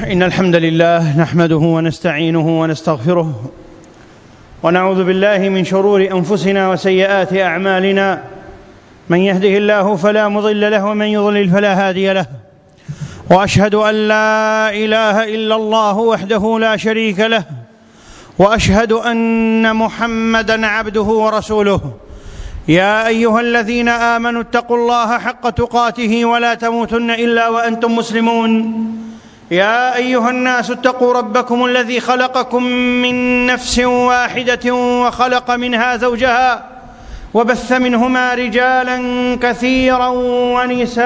إن الحمد لله نحمده ونستعينه ونستغفره ونعوذ بالله من شرور أنفسنا وسيئات أعمالنا. من يهده الله فلا مضل له ومن يضلل فلا هادي له، وأشهد أن لا إله إلا الله وحده لا شريك له، وأشهد أن محمدًا عبده ورسوله. يا أيها الذين آمنوا اتقوا الله حق تقاته ولا تموتن إلا وأنتم مسلمون. يا أيها الناس اتقوا ربكم الذي خلقكم من نفس واحدة وخلق منها زوجها وبث منهما رجالا كثيرا ونساء،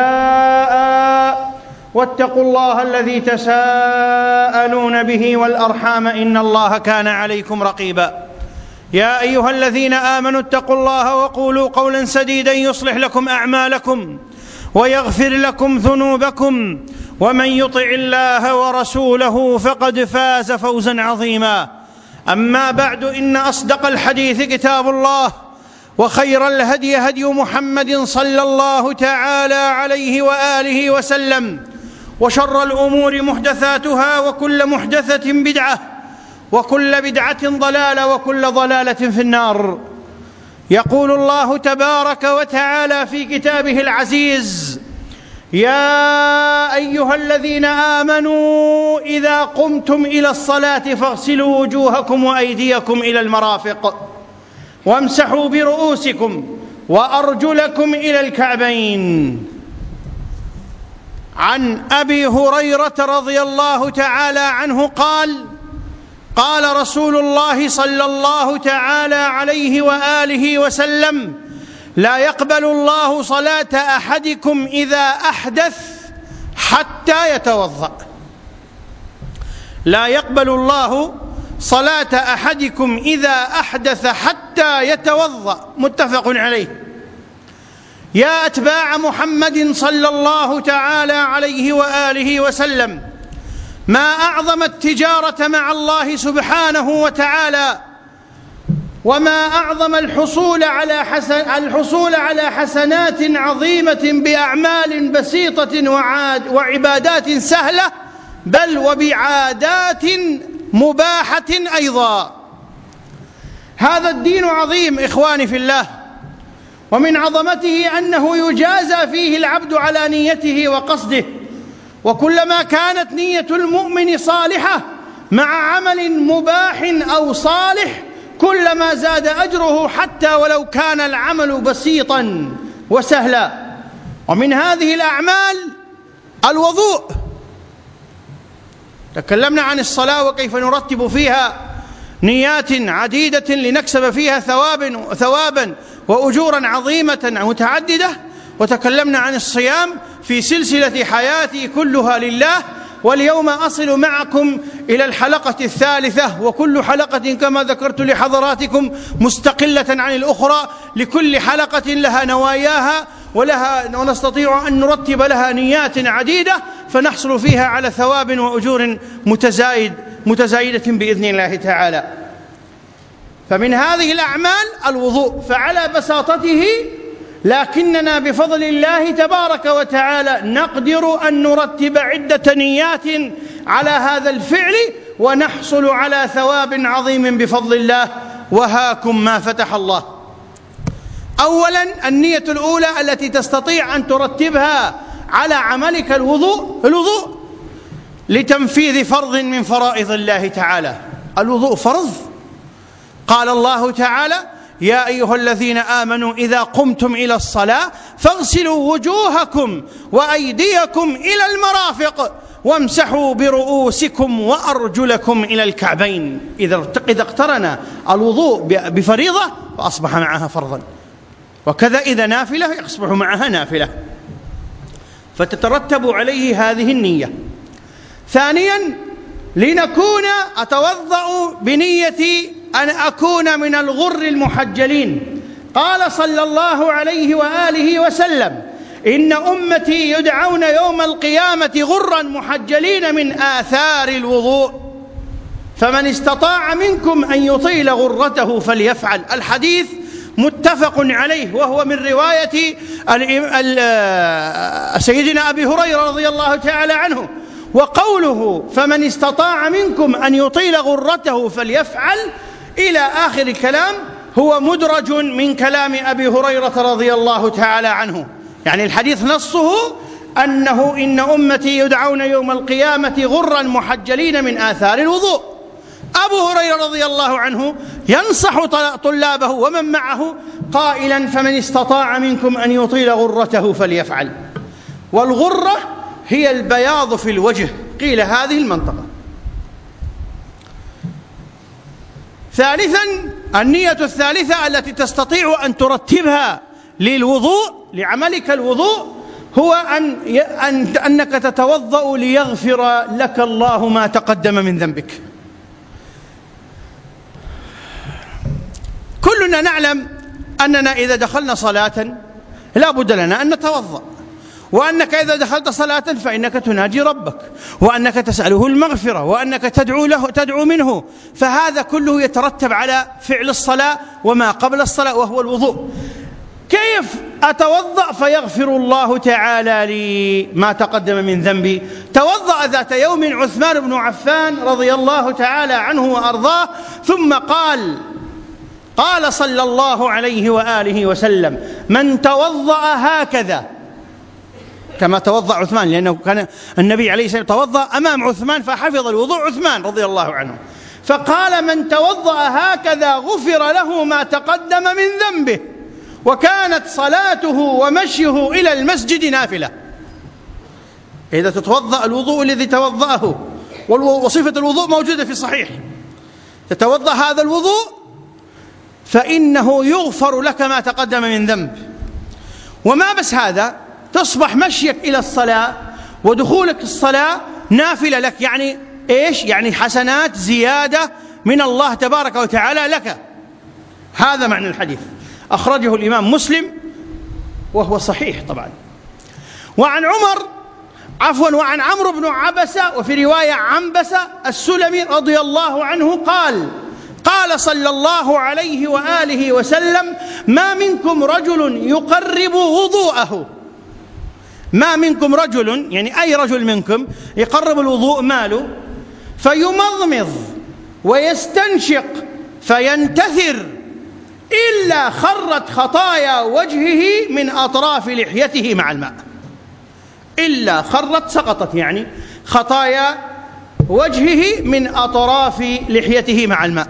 واتقوا الله الذي تساءلون به والأرحام إن الله كان عليكم رقيبا. يا أيها الذين آمنوا اتقوا الله وقولوا قولا سديدا يصلح لكم أعمالكم ويغفر لكم ذنوبكم، ومن يطع الله ورسوله فقد فاز فوزا عظيما. أما بعد، إن أصدق الحديث كتاب الله، وخير الهدي هدي محمد صلى الله تعالى عليه وآله وسلم، وشر الأمور محدثاتها، وكل محدثة بدعة، وكل بدعة ضلالة، وكل ضلالة في النار. يقول الله تبارك وتعالى في كتابه العزيز: يا أيها الذين آمنوا إذا قمتم إلى الصلاة فاغسلوا وجوهكم وأيديكم إلى المرافق وامسحوا برؤوسكم وأرجلكم إلى الكعبين. عن أبي هريرة رضي الله تعالى عنه قال: قال رسول الله صلى الله تعالى عليه وآله وسلم: لا يقبل الله صلاة أحدكم إذا أحدث حتى يتوضأ. لا يقبل الله صلاة أحدكم إذا أحدث حتى يتوضأ. متفق عليه. يا أتباع محمد صلى الله تعالى عليه وآله وسلم، ما أعظم التجارة مع الله سبحانه وتعالى، وما أعظم الحصول على حسنات عظيمة بأعمال بسيطة وعبادات سهلة، بل وبعادات مباحة أيضا. هذا الدين عظيم إخواني في الله، ومن عظمته أنه يجازى فيه العبد على نيته وقصده، وكلما كانت نية المؤمن صالحة مع عمل مباح أو صالح كلما زاد أجره، حتى ولو كان العمل بسيطا وسهلا. ومن هذه الأعمال الوضوء. تكلمنا عن الصلاة وكيف نرتب فيها نيات عديدة لنكسب فيها ثوابا وأجورا عظيمة متعددة، وتكلمنا عن الصيام في سلسلة حياتي كلها لله. واليوم أصل معكم إلى الحلقة الثالثة، وكل حلقة كما ذكرت لحضراتكم مستقلة عن الأخرى، لكل حلقة لها نواياها ونستطيع أن نرتب لها نيات عديدة فنحصل فيها على ثواب وأجور متزايدة بإذن الله تعالى. فمن هذه الأعمال الوضوء، فعلى بساطته لكننا بفضل الله تبارك وتعالى نقدر أن نرتب عدة نيات على هذا الفعل ونحصل على ثواب عظيم بفضل الله. وهاكم ما فتح الله. أولا، النية الأولى التي تستطيع أن ترتبها على عملك الوضوء لتنفيذ فرض من فرائض الله تعالى. الوضوء فرض. قال الله تعالى: يا أيها الذين آمنوا إذا قمتم إلى الصلاة فاغسلوا وجوهكم وأيديكم إلى المرافق وامسحوا برؤوسكم وأرجلكم إلى الكعبين. إذا اقترن الوضوء بفريضة فأصبح معها فرضا، وكذا إذا نافلة يصبح معها نافلة، فتترتب عليه هذه النية. ثانيا، لنكون أتوضأ بنية أن أكون من الغر المحجلين. قال صلى الله عليه وآله وسلم: إن أمتي يدعون يوم القيامة غرا محجلين من آثار الوضوء، فمن استطاع منكم أن يطيل غرته فليفعل. الحديث متفق عليه، وهو من رواية سيدنا أبي هريرة رضي الله تعالى عنه، وقوله فمن استطاع منكم أن يطيل غرته فليفعل إلى آخر الكلام هو مدرج من كلام أبي هريرة رضي الله تعالى عنه. يعني الحديث نصه أنه إن أمتي يدعون يوم القيامة غرا محجلين من آثار الوضوء. أبو هريرة رضي الله عنه ينصح طلابه ومن معه قائلا فمن استطاع منكم أن يطيل غرته فليفعل. والغرة هي البياض في الوجه، قيل هذه المنطقة. ثالثا، النية الثالثة التي تستطيع أن ترتبها للوضوء، لعملك الوضوء، هو أنك تتوضأ ليغفر لك الله ما تقدم من ذنبك. كلنا نعلم أننا إذا دخلنا صلاة لا بد لنا أن نتوضأ، وأنك إذا دخلت صلاة فإنك تناجي ربك، وأنك تسأله المغفرة، وأنك تدعو منه، فهذا كله يترتب على فعل الصلاة وما قبل الصلاة وهو الوضوء. كيف أتوضأ فيغفر الله تعالى لي ما تقدم من ذنبي؟ توضأ ذات يوم عثمان بن عفان رضي الله تعالى عنه وأرضاه، ثم قال صلى الله عليه وآله وسلم: من توضأ هكذا، كما توضأ عثمان، لأنه كان النبي عليه الصلاة والسلام توضأ أمام عثمان فحفظ الوضوء عثمان رضي الله عنه، فقال: من توضأ هكذا غفر له ما تقدم من ذنبه. وكانت صلاته ومشيه إلى المسجد نافلة. إذا تتوضأ الوضوء الذي توضأه، وصفة الوضوء موجودة في صحيح، تتوضأ هذا الوضوء فإنه يغفر لك ما تقدم من ذنب. وما بس هذا، تصبح مشيك إلى الصلاة ودخولك الصلاة نافلة لك. يعني إيش؟ يعني حسنات زيادة من الله تبارك وتعالى لك. هذا معنى الحديث، أخرجه الإمام مسلم وهو صحيح طبعا. وعن عمرو بن عبسة، وفي رواية عنبسة السلمي رضي الله عنه قال صلى الله عليه وآله وسلم: ما منكم رجل يقرب وضوءه، ما منكم رجل يعني أي رجل منكم يقرب الوضوء ماله، فيمضمض ويستنشق فينتثر إلا خرت خطايا وجهه من أطراف لحيته مع الماء. إلا خرت، سقطت، يعني خطايا وجهه من أطراف لحيته مع الماء.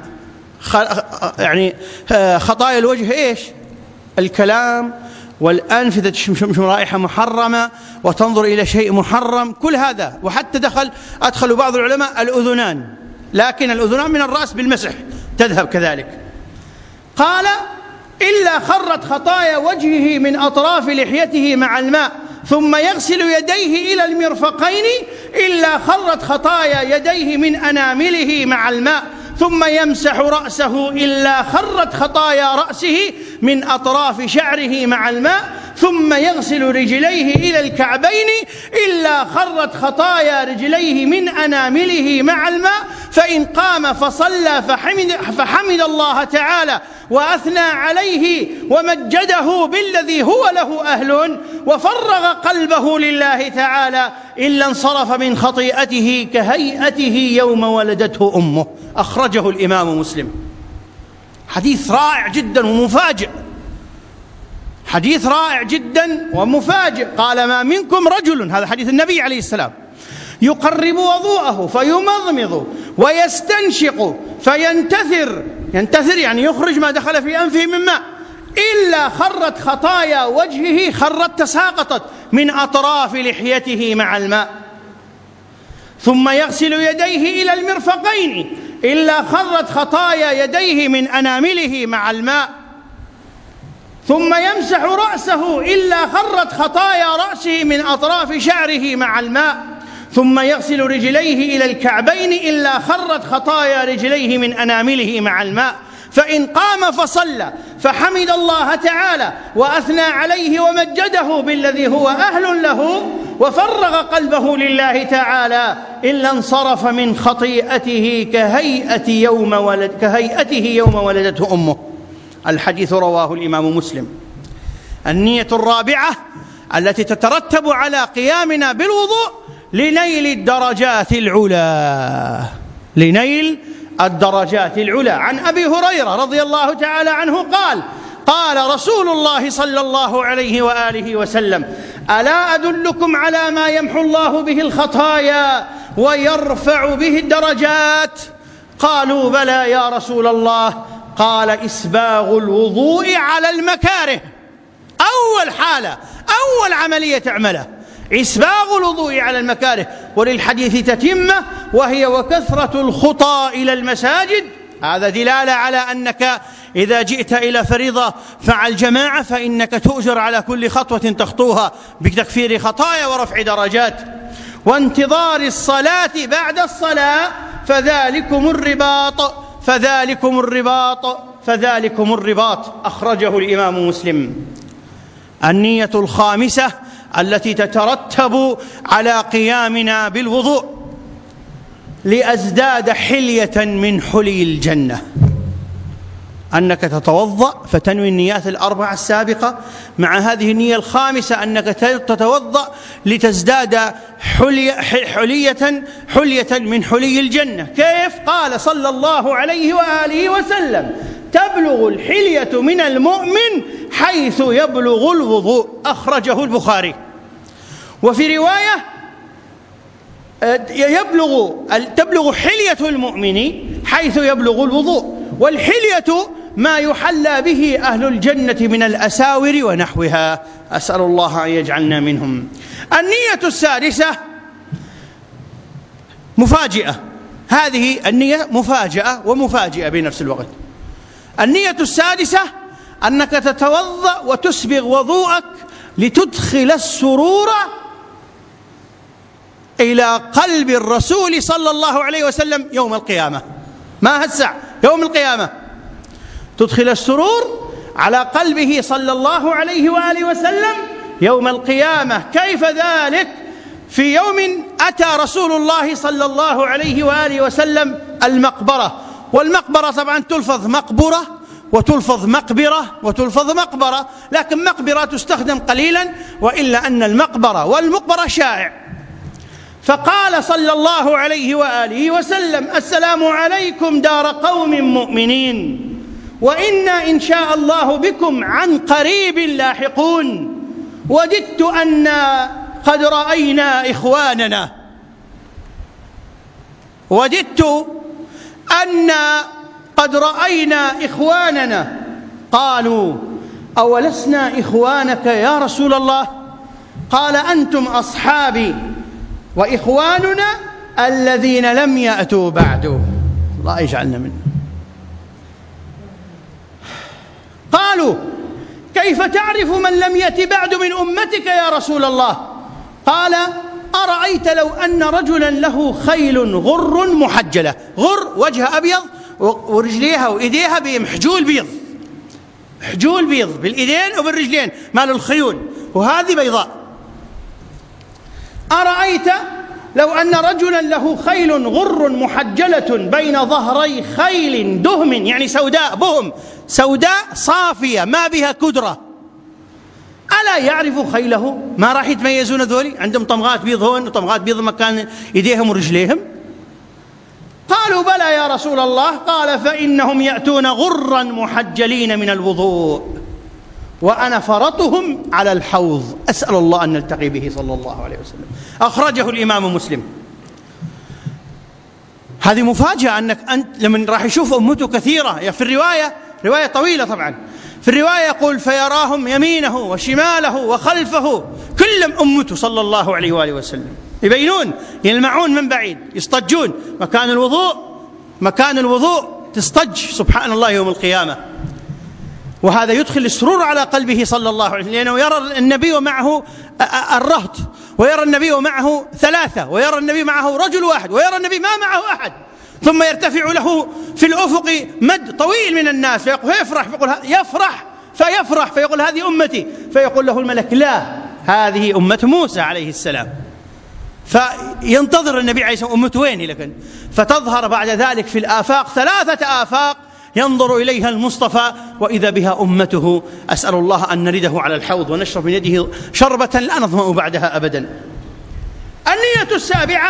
يعني خطايا الوجه إيش؟ الكلام والأنف، إذا تشم رائحة محرمة وتنظر إلى شيء محرم، كل هذا. وحتى أدخل بعض العلماء الأذنان، لكن الأذنان من الرأس بالمسح تذهب كذلك. قال: إلا خرت خطايا وجهه من أطراف لحيته مع الماء، ثم يغسل يديه إلى المرفقين إلا خرت خطايا يديه من أنامله مع الماء، ثم يمسح رأسه إلا خرت خطايا رأسه من أطراف شعره مع الماء، ثم يغسل رجليه إلى الكعبين إلا خرت خطايا رجليه من أنامله مع الماء، فإن قام فصلى فحمد الله تعالى وأثنى عليه ومجده بالذي هو له أهل وفرغ قلبه لله تعالى إلا انصرف من خطيئته كهيئته يوم ولدته أمه. أخرجه الإمام مسلم. حديث رائع جدا ومفاجئ، حديث رائع جدا ومفاجئ. قال: ما منكم رجل، هذا حديث النبي عليه السلام، يقرب وضوءه فيمضمض ويستنشق فينتثر، ينتثر يعني يخرج ما دخل في أنفه من ماء، إلا خرت خطايا وجهه، خرت تساقطت من أطراف لحيته مع الماء، ثم يغسل يديه إلى المرفقين إلا خرت خطايا يديه من أنامله مع الماء، ثم يمسح رأسه إلا خرت خطايا رأسه من أطراف شعره مع الماء، ثم يغسل رجليه إلى الكعبين إلا خرت خطايا رجليه من أنامله مع الماء، فإن قام فصلى فحمد الله تعالى وأثنى عليه ومجده بالذي هو أهل له وفرغ قلبه لله تعالى إلا انصرف من خطيئته كهيئته يوم ولدته أمه. الحديث رواه الإمام مسلم. النية الرابعة التي تترتب على قيامنا بالوضوء لنيل الدرجات العلى، لنيل الدرجات العلى. عن أبي هريرة رضي الله تعالى عنه قال: قال رسول الله صلى الله عليه وآله وسلم: ألا أدلكم على ما يمحو الله به الخطايا ويرفع به الدرجات؟ قالوا: بلى يا رسول الله. قال: إسباغ الوضوء على المكاره. أول حالة، أول عملية تعمله إسباغ الوضوء على المكاره. وللحديث تتمة، وهي: وكثرة الخطى إلى المساجد. هذا دلالة على أنك إذا جئت إلى فريضة مع الجماعة فإنك تؤجر على كل خطوة تخطوها بتكفير خطايا ورفع درجات. وانتظار الصلاة بعد الصلاة، فذلكم الرباط، فذلكم الرباط، فذلكم الرباط. أخرجه الإمام مسلم. النية الخامسة التي تترتب على قيامنا بالوضوء: لأزداد حلية من حلي الجنة. أنك تتوضأ فتنوي النيات الأربعة السابقة مع هذه النية الخامسة أنك تتوضأ لتزداد حلية من حلي الجنة. كيف؟ قال صلى الله عليه وآله وسلم: تبلغ الحلية من المؤمن حيث يبلغ الوضوء. أخرجه البخاري. وفي رواية: تبلغ حلية المؤمن حيث يبلغ الوضوء. والحلية ما يحلى به أهل الجنة من الأساور ونحوها، أسأل الله أن يجعلنا منهم. النية السادسة مفاجئة. هذه النية مفاجئة ومفاجئة بنفس الوقت. النية السادسة أنك تتوضأ وتسبغ وضوءك لتدخل السرور إلى قلب الرسول صلى الله عليه وسلم يوم القيامة. ما هسع يوم القيامة تدخل السرور على قلبه صلى الله عليه وآله وسلم يوم القيامة. كيف ذلك؟ في يوم أتى رسول الله صلى الله عليه وآله وسلم المقبرة. والمقبرة طبعا تلفظ مقبرة وتلفظ مقبرة وتلفظ مقبرة، لكن مقبرة تستخدم قليلا، وإلا أن المقبرة والمقبرة شائع. فقال صلى الله عليه وآله وسلم: السلام عليكم دار قوم مؤمنين، وإنا إن شاء الله بكم عن قريب لاحقون. وددت أن قد رأينا إخواننا، وددت أن قد رأينا إخواننا. قالوا: أولسنا إخوانك يا رسول الله؟ قال: أنتم أصحابي وإخواننا الذين لم يأتوا بعد. الله يجعلنا منه. قالوا: كيف تعرف من لم يأت بعد من أمتك يا رسول الله؟ قال: أرأيت لو أن رجلا له خيل غر محجلة. غر وجه أبيض ورجليها وإيديها بمحجول بيض، حجول بيض بالإيدين وبالرجلين مال الخيول، وهذه بيضاء. أرأيت لو أن رجلا له خيل غر محجلة بين ظهري خيل دهم، يعني سوداء بهم، سوداء صافية ما بها كدرة، ألا يعرف خيله؟ ما راح يتميزون ذولي؟ عندهم طمغات بيض هون وطمغات بيض مكان إيديهم ورجليهم. قالوا: بلى يا رسول الله. قال: فإنهم يأتون غرا محجلين من الوضوء، وأنا فرطهم على الحوض، أسأل الله أن نلتقي به صلى الله عليه وسلم. أخرجه الإمام مسلم. هذه مفاجأة أنك أنت لمن راح يشوف أمته كثيرة. في الرواية، رواية طويلة طبعا، في الرواية يقول: فيراهم يمينه وشماله وخلفه، كلهم أمته صلى الله عليه وآله وسلم، يبينون، يلمعون من بعيد، يصطجون مكان الوضوء تصطج، سبحان الله، يوم القيامة. وهذا يدخل السرور على قلبه صلى الله عليه وسلم، لأنه يرى النبي ومعه الرهط، ويرى النبي ومعه ثلاثة، ويرى النبي معه رجل واحد، ويرى النبي ما معه أحد، ثم يرتفع له في الأفق مد طويل من الناس، فيقول يفرح فيقول: هذه أمتي. فيقول له الملك: لا، هذه أمة موسى عليه السلام. فينتظر النبي عليه الصلاة والسلام أمته وين لكن، فتظهر بعد ذلك في الآفاق 3 آفاق ينظر إليها المصطفى، وإذا بها أمته. أسأل الله أن نرده على الحوض ونشرب من يده شربة لا نظمأ بعدها أبدا. النية السابعة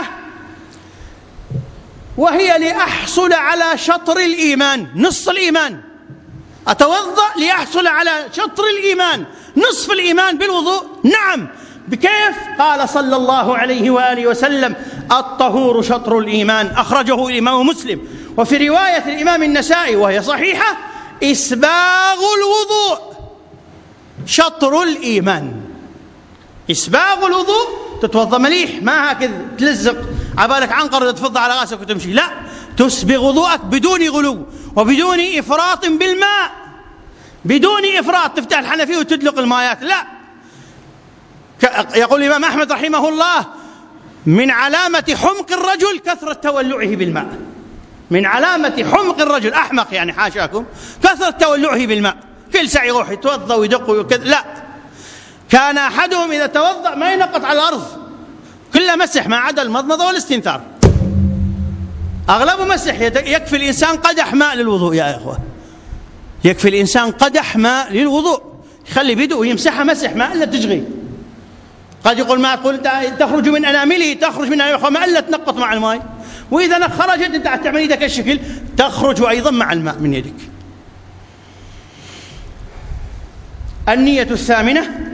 وهي لأحصل على شطر الإيمان، نصف الإيمان. أتوضأ لأحصل على شطر الإيمان، نصف الإيمان بالوضوء. نعم، بكيف؟ قال صلى الله عليه وآله وسلم: الطهور شطر الإيمان، أخرجه الإمام مسلم. وفي رواية الإمام النسائي وهي صحيحة: إسباغ الوضوء شطر الإيمان. إسباغ الوضوء، تتوضأ مليح، ما هكذا تلزق عبالك عنقر تفض على راسك وتمشي، لا، تسبغ وضوءك بدون غلو وبدون إفراط بالماء، بدون إفراط تفتح الحنفية وتدلق المايات، لا. يقول الإمام أحمد رحمه الله: من علامة حمق الرجل كثرة تولعه بالماء. من علامة حمق الرجل، أحمق يعني حاشاكم، كثرة تولعه بالماء، كل ساعة يروح يتوضأ ويدق وكذا، لا. كان أحدهم إذا توضأ ما ينقط على الأرض، كله مسح ما عدا المضمضة والاستنثار، أغلبه مسح. يكفي الإنسان قدح ماء للوضوء يا إخوة، يكفي الإنسان قدح ماء للوضوء، يخلي بيده ويمسحها مسح ما إلا تجغي. قد يقول ما أقول تخرج من أنامله، تخرج من أنامله ما إلا تنقط مع الماء، وإذا خرجت أنت تعمل يدك الشكل تخرج أيضا مع الماء من يدك. النية الثامنة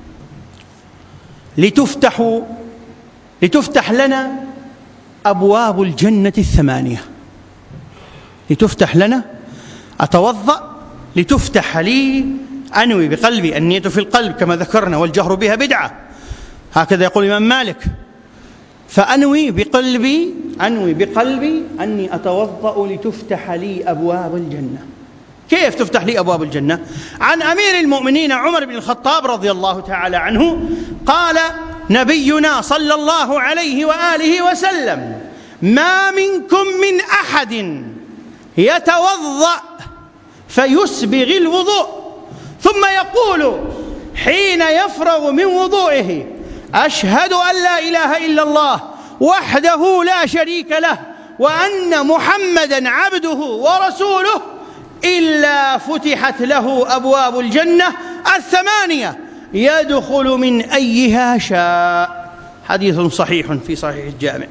لتفتح لنا أبواب الجنة الثمانية. لتفتح لنا، أتوضأ لتفتح لي، أنوي بقلبي، النية في القلب كما ذكرنا، والجهر بها بدعة، هكذا يقول الإمام مالك. فأنوي بقلبي أني أتوضأ لتفتح لي أبواب الجنة. كيف تفتح لي أبواب الجنة؟ عن أمير المؤمنين عمر بن الخطاب رضي الله تعالى عنه قال نبينا صلى الله عليه وآله وسلم: ما منكم من أحد يتوضأ فيسبغ الوضوء ثم يقول حين يفرغ من وضوئه: أشهد أن لا إله إلا الله وحده لا شريك له وأن محمدا عبده ورسوله، إلا فتحت له أبواب الجنة الثمانية يدخل من أيها شاء. حديث صحيح في صحيح الجامع.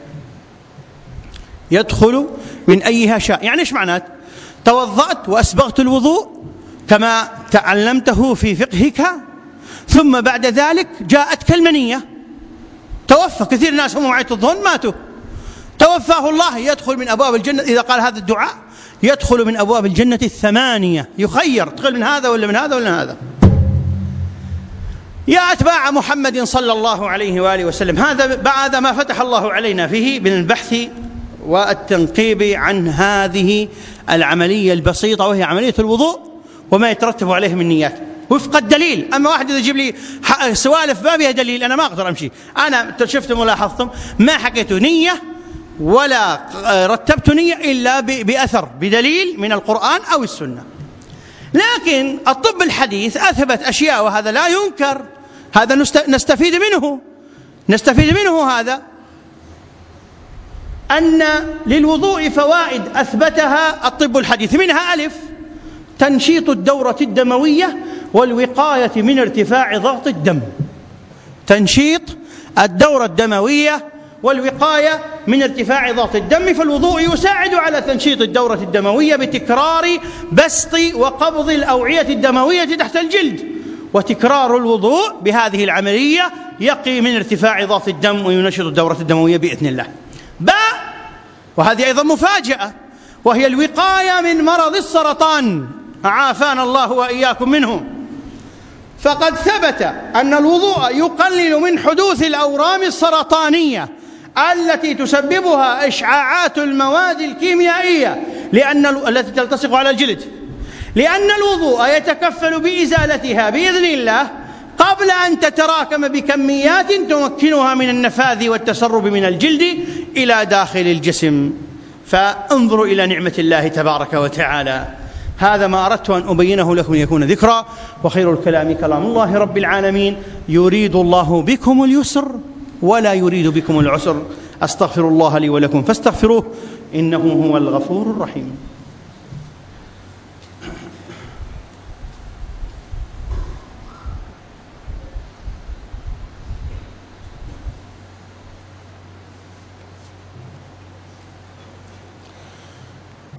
يدخل من أيها شاء، يعني إيش معناه؟ توضأت وأسبغت الوضوء كما تعلمته في فقهك، ثم بعد ذلك جاءتك المنية، توفى كثير ناس هم معية الظن ماتوا، توفاه الله، يدخل من أبواب الجنة. إذا قال هذا الدعاء يدخل من أبواب الجنة الثمانية، يخير تدخل من هذا ولا من هذا ولا من هذا. يا أتباع محمد صلى الله عليه وآله وسلم، هذا بعد ما فتح الله علينا فيه من البحث والتنقيب عن هذه العملية البسيطة وهي عملية الوضوء وما يترتب عليه من نيات وفق الدليل. أما واحد إذا يجيب لي سوالف ما بها دليل أنا ما أقدر أمشي. أنا شفتم ولاحظتم ما حكيت نية ولا رتبت نية إلا بأثر بدليل من القرآن أو السنة. لكن الطب الحديث أثبت أشياء وهذا لا ينكر، هذا نستفيد منه هذا أن للوضوء فوائد أثبتها الطب الحديث، منها: ألف، تنشيط الدورة الدموية والوقاية من ارتفاع ضغط الدم. تنشيط الدورة الدموية والوقاية من ارتفاع ضغط الدم، فالوضوء يساعد على تنشيط الدورة الدموية بتكرار بسط وقبض الأوعية الدموية تحت الجلد، وتكرار الوضوء بهذه العملية يقي من ارتفاع ضغط الدم وينشط الدورة الدموية بإذن الله. باء، وهذه أيضا مفاجأة، وهي الوقاية من مرض السرطان، عافانا الله وإياكم منه. فقد ثبت أن الوضوء يقلل من حدوث الأورام السرطانية التي تسببها إشعاعات المواد الكيميائية التي تلتصق على الجلد، لأن الوضوء يتكفل بإزالتها بإذن الله قبل أن تتراكم بكميات تمكنها من النفاذ والتسرب من الجلد إلى داخل الجسم. فانظروا إلى نعمة الله تبارك وتعالى. هذا ما أردت أن أبينه لكم ليكون ذكرى، وخير الكلام كلام الله رب العالمين. يريد الله بكم اليسر ولا يريد بكم العسر. أستغفر الله لي ولكم فاستغفروه إنه هو الغفور الرحيم.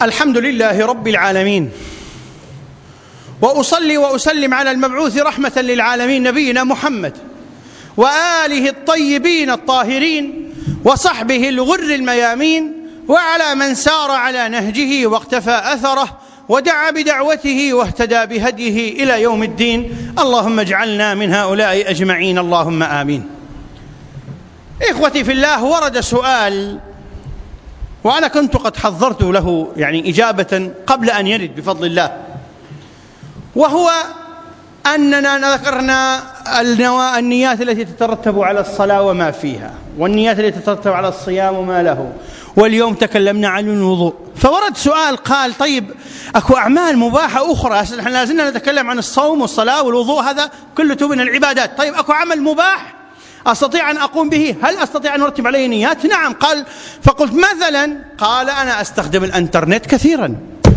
الحمد لله رب العالمين، وأصلي وأسلم على المبعوث رحمة للعالمين نبينا محمد وآله الطيبين الطاهرين وصحبه الغر الميامين، وعلى من سار على نهجه واقتفى أثره ودعا بدعوته واهتدى بهديه إلى يوم الدين. اللهم اجعلنا من هؤلاء أجمعين، اللهم آمين. إخوتي في الله، ورد سؤال وأنا كنت قد حضرت له إجابة قبل أن يرد بفضل الله، وهو أننا ذكرنا النيات التي تترتب على الصلاة وما فيها، والنيات التي تترتب على الصيام وما له، واليوم تكلمنا عن الوضوء. فورد سؤال قال: طيب أكو أعمال مباحة أخرى؟ نحن لازلنا نتكلم عن الصوم والصلاة والوضوء، هذا كله من العبادات. طيب أكو عمل مباح أستطيع أن أقوم به؟ هل أستطيع أن أرتب عليه نيات؟ نعم. قال: فقلت مثلا، قال: أنا أستخدم الإنترنت كثيرا،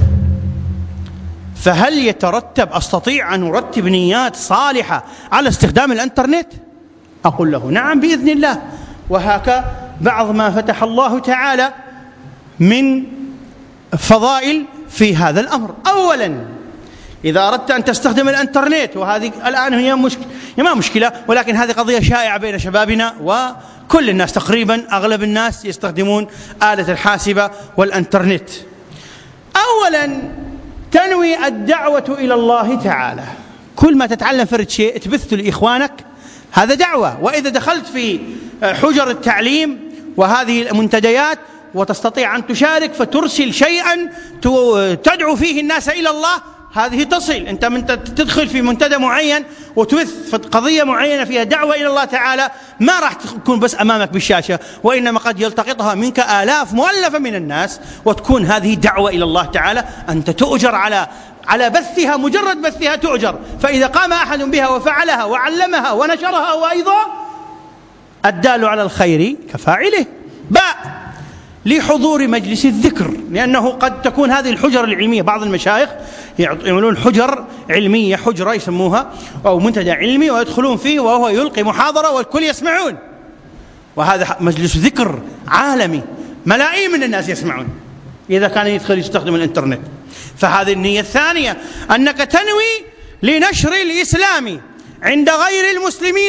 فهل يترتب أستطيع أن أرتب نيات صالحة على استخدام الإنترنت؟ أقول له: نعم بإذن الله. وهكذا بعض ما فتح الله تعالى من فضائل في هذا الأمر. أولا، إذا أردت أن تستخدم الإنترنت، وهذه الآن هي ما مشكلة، ولكن هذه قضية شائعة بين شبابنا، وكل الناس تقريبا أغلب الناس يستخدمون آلة الحاسبة والإنترنت. أولا، تنوي الدعوة إلى الله تعالى. كل ما تتعلم فرد شيء تبثه لإخوانك، هذا دعوة. وإذا دخلت في حجر التعليم وهذه المنتديات وتستطيع أن تشارك فترسل شيئا تدعو فيه الناس إلى الله، هذه تصل. أنت تدخل في منتدى معين وتبث قضية معينة فيها دعوة إلى الله تعالى، ما راح تكون بس أمامك بالشاشة، وإنما قد يلتقطها منك آلاف مؤلفة من الناس، وتكون هذه دعوة إلى الله تعالى. أنت تؤجر على بثها، مجرد بثها تؤجر. فإذا قام أحد بها وفعلها وعلمها ونشرها وأيضا الدال على الخير كفاعله. باء، لحضور مجلس الذكر، لأنه قد تكون هذه الحجر العلمية، بعض المشايخ يعملون حجر علمية، حجرة يسموها أو منتدى علمي، ويدخلون فيه وهو يلقي محاضرة والكل يسمعون، وهذا مجلس ذكر عالمي، ملايين من الناس يسمعون إذا كان يستخدم الإنترنت. فهذه النية الثانية، أنك تنوي لنشر الإسلام عند غير المسلمين،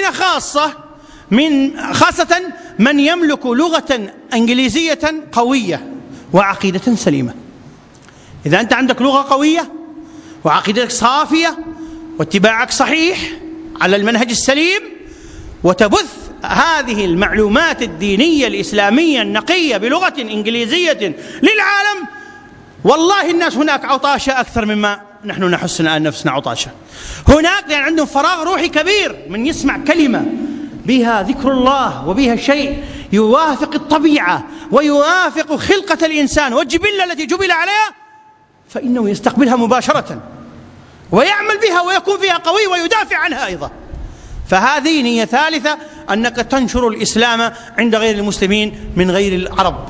خاصة من يملك لغة إنجليزية قوية وعقيدة سليمة. إذا أنت عندك لغة قوية وعقيدتك صافية واتباعك صحيح على المنهج السليم، وتبث هذه المعلومات الدينية الإسلامية النقية بلغة إنجليزية للعالم، والله الناس هناك عطاشة أكثر مما نحن نحس الآن نفسنا عطاشة. هناك لأن عندهم فراغ روحي كبير، من يسمع كلمة بها ذكر الله وبها شيء يوافق الطبيعة ويوافق خلقة الإنسان والجبلة التي جبل عليها، فإنه يستقبلها مباشرة ويعمل بها ويكون فيها قوي ويدافع عنها أيضا. فهذه نية ثالثة، أنك تنشر الإسلام عند غير المسلمين من غير العرب.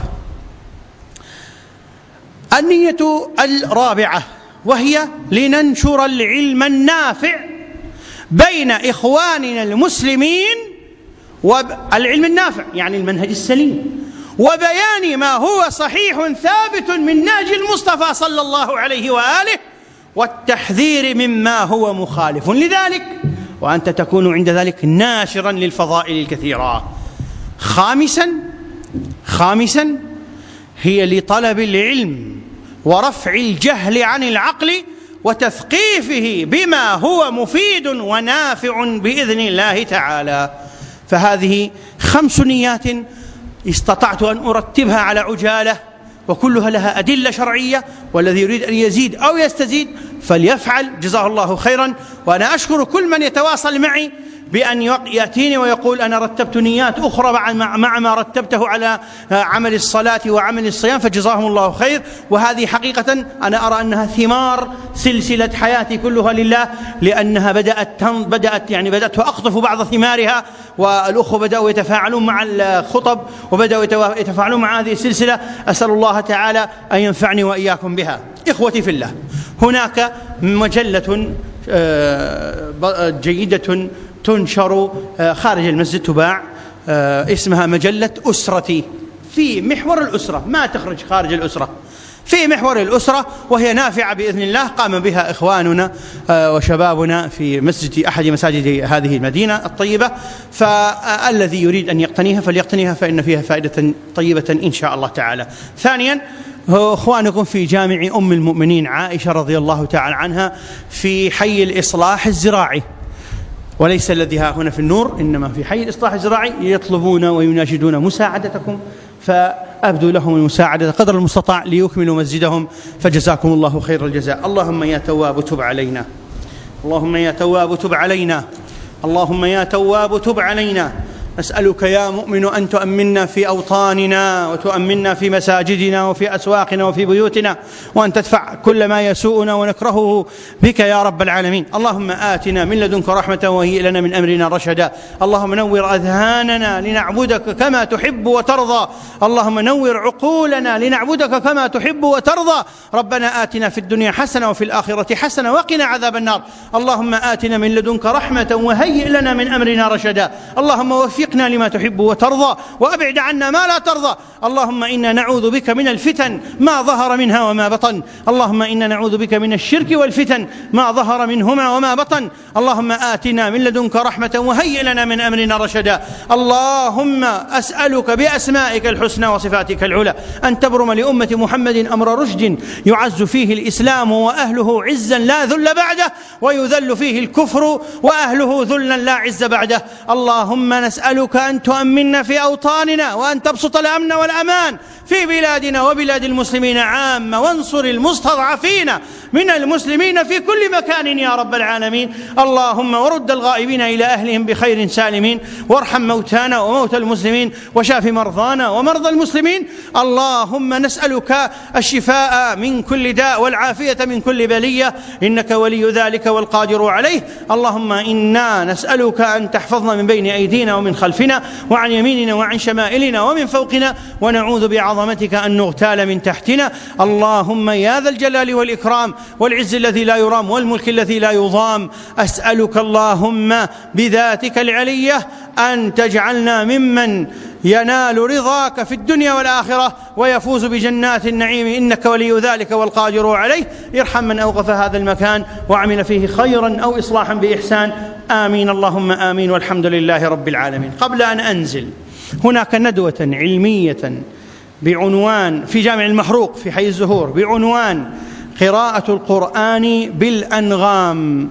النية الرابعة، وهي لننشر العلم النافع بين إخواننا المسلمين، والعلم النافع يعني المنهج السليم، وبيان ما هو صحيح ثابت من نهج المصطفى صلى الله عليه وآله، والتحذير مما هو مخالف لذلك، وأنت تكون عند ذلك ناشرا للفضائل الكثيرة. خامسا هي لطلب العلم ورفع الجهل عن العقل وتثقيفه بما هو مفيد ونافع بإذن الله تعالى. فهذه 5 نيات استطعت أن أرتبها على عجالة، وكلها لها أدلة شرعية، والذي يريد أن يزيد أو يستزيد فليفعل، جزاه الله خيرا. وأنا أشكر كل من يتواصل معي بأن يأتيني ويقول: أنا رتبت نيات أخرى مع ما رتبته على عمل الصلاة وعمل الصيام، فجزاهم الله خير. وهذه حقيقة أنا أرى أنها ثمار سلسلة حياتي كلها لله، لأنها بدأت أقطف بعض ثمارها، والأخوة بدأوا يتفاعلون مع الخطب وبدأوا يتفاعلون مع هذه السلسلة. أسأل الله تعالى أن ينفعني وإياكم بها. إخوتي في الله، هناك مجلة جيدة تنشر خارج المسجد تباع، اسمها مجلة أسرتي، في محور الأسرة، ما تخرج خارج الأسرة. في محور الأسرة، وهي نافعة بإذن الله قام بها إخواننا وشبابنا في مسجد أحد مساجد هذه المدينة الطيبة، فالذي يريد أن يقتنيها فليقتنيها، فإن فيها فائدة طيبة إن شاء الله تعالى. ثانيا، إخوانكم في جامع أم المؤمنين عائشة رضي الله تعالى عنها في حي الإصلاح الزراعي، وليس الذي ها هنا في النور، إنما في حي الإصلاح الزراعي، يطلبون ويناشدون مساعدتكم، فأبدوا لهم المساعدة قدر المستطاع ليكملوا مسجدهم، فجزاكم الله خير الجزاء. اللهم يا تواب تب علينا، اللهم يا تواب تب علينا، اللهم يا تواب تب علينا. نسألك يا مؤمن أن تؤمنا في أوطاننا، وتؤمنا في مساجدنا وفي أسواقنا وفي بيوتنا، وأن تدفع كل ما يسوءنا ونكرهه بك يا رب العالمين. اللهم آتنا من لدنك رحمة وهيئ لنا من أمرنا رشدا. اللهم نور أذهاننا لنعبدك كما تحب وترضى، اللهم نور عقولنا لنعبدك كما تحب وترضى. ربنا آتنا في الدنيا حسنة وفي الآخرة حسنة وقنا عذاب النار. اللهم آتنا من لدنك رحمة وهيئ لنا من أمرنا رشدا. اللهم وفقنا لما تحب وترضى، وأبعد عنا ما لا ترضى. اللهم إنا نعوذ بك من الفتن ما ظهر منها وما بطن، اللهم إنا نعوذ بك من الشرك والفتن ما ظهر منهما وما بطن. اللهم آتنا من لدنك رحمة وهيئ لنا من أمرنا رشدا. اللهم أسألك بأسمائك الحسنى وصفاتك العلى أن تبرم لأمة محمد أمر رشد يعز فيه الإسلام وأهله عزا لا ذل بعده، ويذل فيه الكفر وأهله ذلا لا عز بعده. اللهم نسألك أن تؤمنا في أوطاننا، وأن تبسط الأمن والأمان في بلادنا وبلاد المسلمين عامة، وانصر المستضعفين من المسلمين في كل مكان يا رب العالمين. اللهم ورد الغائبين إلى أهلهم بخير سالمين، وارحم موتانا وموتى المسلمين، وشاف مرضانا ومرضى المسلمين. اللهم نسألك الشفاء من كل داء والعافية من كل بلية، إنك ولي ذلك والقادر عليه. اللهم إنا نسألك أن تحفظنا من بين أيدينا ومن خلفنا وعن يميننا وعن شمائلنا ومن فوقنا، ونعوذ بعظمتك أن نغتال من تحتنا. اللهم يا ذا الجلال والإكرام والعز الذي لا يرام والملك الذي لا يضام، أسألك اللهم بذاتك العلية أن تجعلنا ممن ينال رضاك في الدنيا والآخرة ويفوز بجنات النعيم، إنك ولي ذلك والقادر عليه. ارحم من أوقف هذا المكان وعمل فيه خيرا أو إصلاحا بإحسان، آمين اللهم آمين، والحمد لله رب العالمين. قبل أن أنزل، هناك ندوة علمية بعنوان في جامع المحروق في حي الزهور بعنوان قراءة القرآن بالأنغام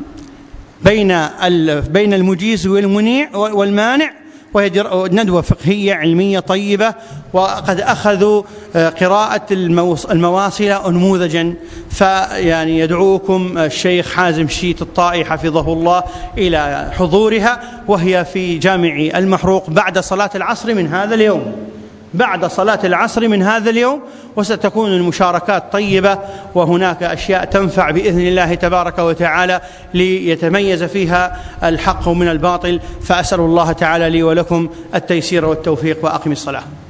بين المجيز والمانع، وهي ندوة فقهية علمية طيبة، وقد أخذوا قراءة المواصل أنموذجا، فيعني يدعوكم الشيخ حازم شيت الطائي حفظه الله إلى حضورها، وهي في جامع المحروق بعد صلاة العصر من هذا اليوم، بعد صلاة العصر من هذا اليوم. وستكون المشاركات طيبة، وهناك أشياء تنفع بإذن الله تبارك وتعالى ليتميز فيها الحق من الباطل. فأسأل الله تعالى لي ولكم التيسير والتوفيق، وأقم الصلاة.